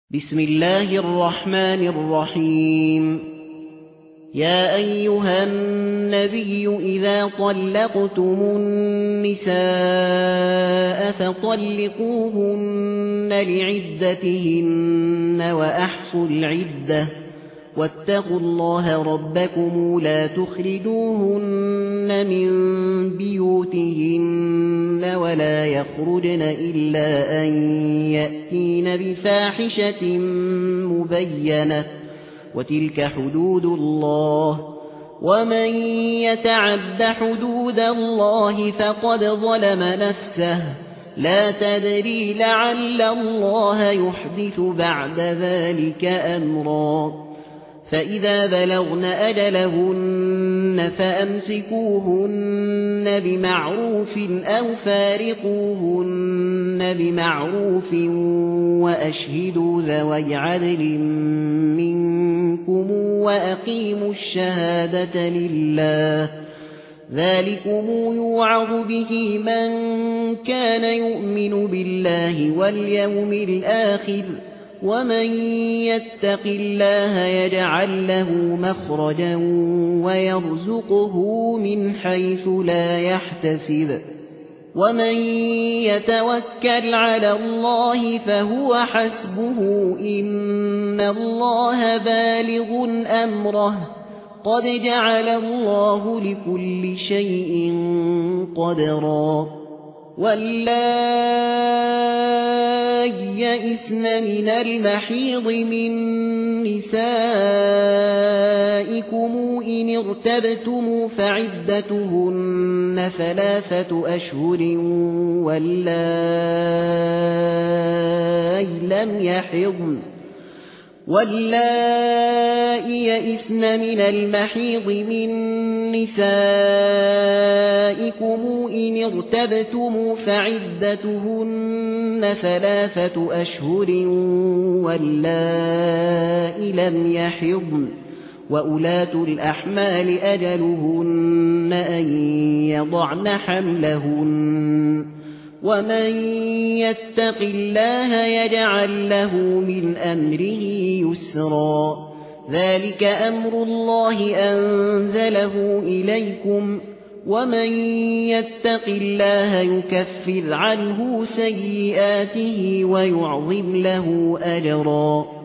بسم الله الرحمن الرحيم. يا أيها النبي إذا طلقتم النساء فطلقوهن لعدتهن وأحصوا العدة واتقوا الله ربكم لا تخرجوهن من بيوتهن ولا يخرجن إلا أن يأتين بفاحشة مبينة وتلك حدود الله ومن يتعد حدود الله فقد ظلم نفسه لا تدري لعل الله يحدث بعد ذلك أمرا فإذا بلغن أجلهن فأمسكوهن بمعروف أو فارقوهن بمعروف وأشهدوا ذوي عدل منكم وأقيموا الشهادة لله ذلكم يوعظ به من كان يؤمن بالله واليوم الآخر ومن يتق الله يجعل له مخرجا ويرزقه من حيث لا يحتسب ومن يتوكل على الله فهو حسبه إن الله بالغ أمره قد جعل الله لكل شيء قدرا واللائي يئسن من المحيض من نسائكم إن ارتبتم فعدتهن 3 أشهر واللائي يئسن من المحيض من نسائكم إن ارتبتم فعدتهن 3 أشهر واللائي لم يحضن وأولاة الأحمال أجلهن أن يضعن حملهن ومن يتق الله يجعل له من أمره يسرا ذلك أمر الله أنزله إليكم ومن يتق الله يكفر عنه سيئاته ويعظم له أجرا